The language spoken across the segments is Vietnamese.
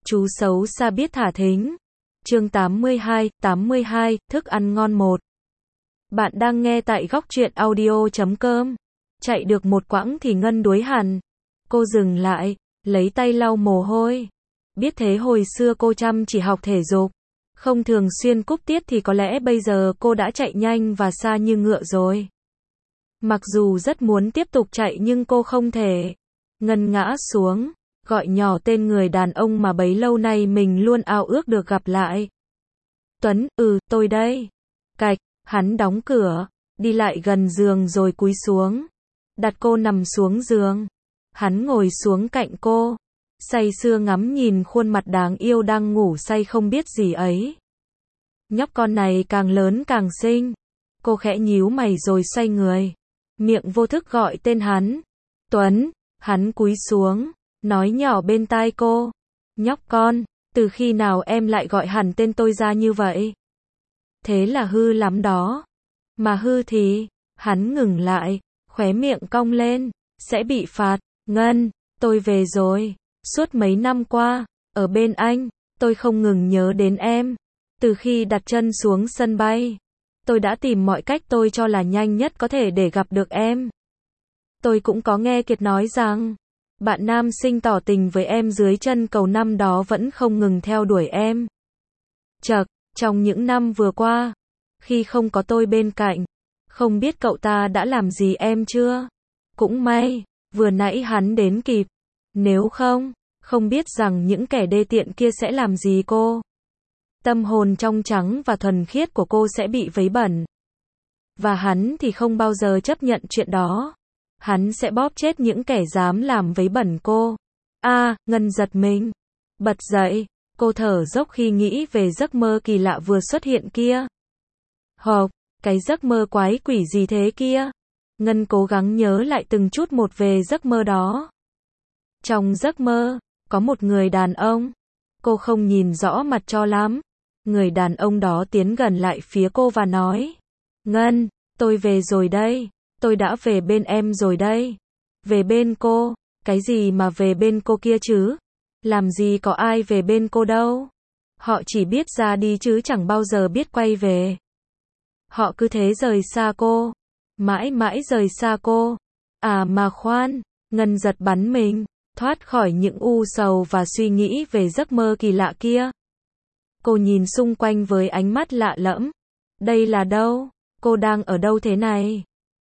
Chú xấu xa biết thả thính. Chương 82, thức ăn ngon 1. Bạn đang nghe tại góc truyện audio.com. Chạy được một quãng thì Ngân đuối hẳn. Cô dừng lại, lấy tay lau mồ hôi. Biết thế hồi xưa cô chăm chỉ học thể dục, không thường xuyên cúp tiết thì có lẽ bây giờ cô đã chạy nhanh và xa như ngựa rồi. Mặc dù rất muốn tiếp tục chạy nhưng cô không thể. Ngân ngã xuống, gọi nhỏ tên người đàn ông mà bấy lâu nay mình luôn ao ước được gặp lại. Tuấn, tôi đây. Cạch, hắn đóng cửa, đi lại gần giường rồi cúi xuống, đặt cô nằm xuống giường. Hắn ngồi xuống cạnh cô, say sưa ngắm nhìn khuôn mặt đáng yêu đang ngủ say không biết gì ấy. Nhóc con này càng lớn càng xinh. Cô khẽ nhíu mày rồi xoay người, miệng vô thức gọi tên hắn. Tuấn, hắn cúi xuống, nói nhỏ bên tai cô. Nhóc con, từ khi nào em lại gọi hẳn tên tôi ra như vậy? Thế là hư lắm đó. Mà hư thì, hắn ngừng lại, khóe miệng cong lên, sẽ bị phạt. Ngân, tôi về rồi. Suốt mấy năm qua, ở bên anh, tôi không ngừng nhớ đến em. Từ khi đặt chân xuống sân bay, tôi đã tìm mọi cách tôi cho là nhanh nhất có thể để gặp được em. Tôi cũng có nghe Kiệt nói rằng, bạn nam sinh tỏ tình với em dưới chân cầu năm đó vẫn không ngừng theo đuổi em. Chậc, trong những năm vừa qua, khi không có tôi bên cạnh, không biết cậu ta đã làm gì em chưa? Cũng may, vừa nãy hắn đến kịp. Nếu không biết rằng những kẻ đê tiện kia sẽ làm gì cô. Tâm hồn trong trắng và thuần khiết của cô sẽ bị vấy bẩn. Và hắn thì không bao giờ chấp nhận chuyện đó. Hắn sẽ bóp chết những kẻ dám làm vấy bẩn cô. Ngân giật mình. Bật dậy, cô thở dốc khi nghĩ về giấc mơ kỳ lạ vừa xuất hiện kia. Cái giấc mơ quái quỷ gì thế kia? Ngân cố gắng nhớ lại từng chút một về giấc mơ đó. Trong giấc mơ, có một người đàn ông. Cô không nhìn rõ mặt cho lắm. Người đàn ông đó tiến gần lại phía cô và nói. Ngân, tôi về rồi đây. Tôi đã về bên em rồi đây. Về bên cô? Cái gì mà về bên cô kia chứ? Làm gì có ai về bên cô đâu. Họ chỉ biết ra đi chứ chẳng bao giờ biết quay về. Họ cứ thế rời xa cô. Mãi mãi rời xa cô. Mà khoan, Ngân giật bắn mình, thoát khỏi những u sầu và suy nghĩ về giấc mơ kỳ lạ kia. Cô nhìn xung quanh với ánh mắt lạ lẫm. Đây là đâu? Cô đang ở đâu thế này?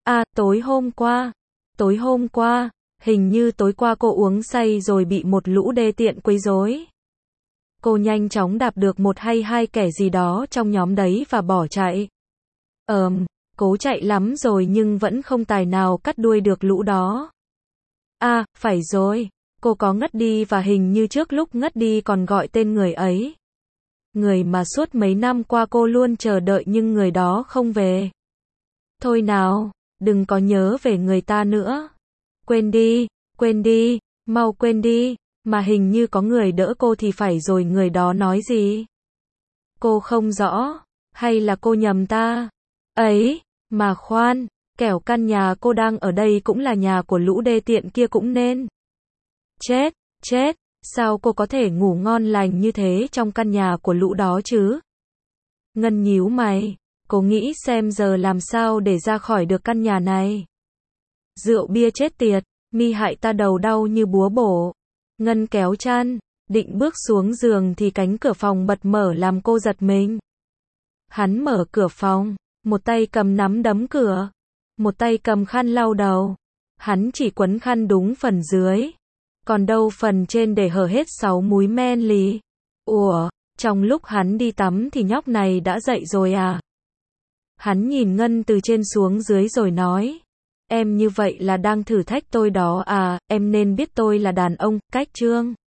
Tối hôm qua, hình như tối qua cô uống say rồi bị một lũ đê tiện quấy rối. Cô nhanh chóng đạp được một hay hai kẻ gì đó trong nhóm đấy và bỏ chạy. Cố chạy lắm rồi nhưng vẫn không tài nào cắt đuôi được lũ đó. Phải rồi, cô có ngất đi và hình như trước lúc ngất đi còn gọi tên người ấy. Người mà suốt mấy năm qua cô luôn chờ đợi nhưng người đó không về. Thôi nào, đừng có nhớ về người ta nữa. Quên đi, mau quên đi, mà hình như có người đỡ cô thì phải rồi người đó nói gì? Cô không rõ, hay là cô nhầm ta? Mà khoan, kẻo căn nhà cô đang ở đây cũng là nhà của lũ đê tiện kia cũng nên. Chết, sao cô có thể ngủ ngon lành như thế trong căn nhà của lũ đó chứ? Ngân nhíu mày, cô nghĩ xem giờ làm sao để ra khỏi được căn nhà này. Rượu bia chết tiệt, mi hại ta đầu đau như búa bổ. Ngân kéo chăn, định bước xuống giường thì cánh cửa phòng bật mở làm cô giật mình. Hắn mở cửa phòng, một tay cầm nắm đấm cửa, một tay cầm khăn lau đầu. Hắn chỉ quấn khăn đúng phần dưới, còn đâu phần trên để hở hết 6 múi men lì. Trong lúc hắn đi tắm thì nhóc này đã dậy rồi à? Hắn nhìn Ngân từ trên xuống dưới rồi nói. Em như vậy là đang thử thách tôi đó à, em nên biết tôi là đàn ông, cách chương.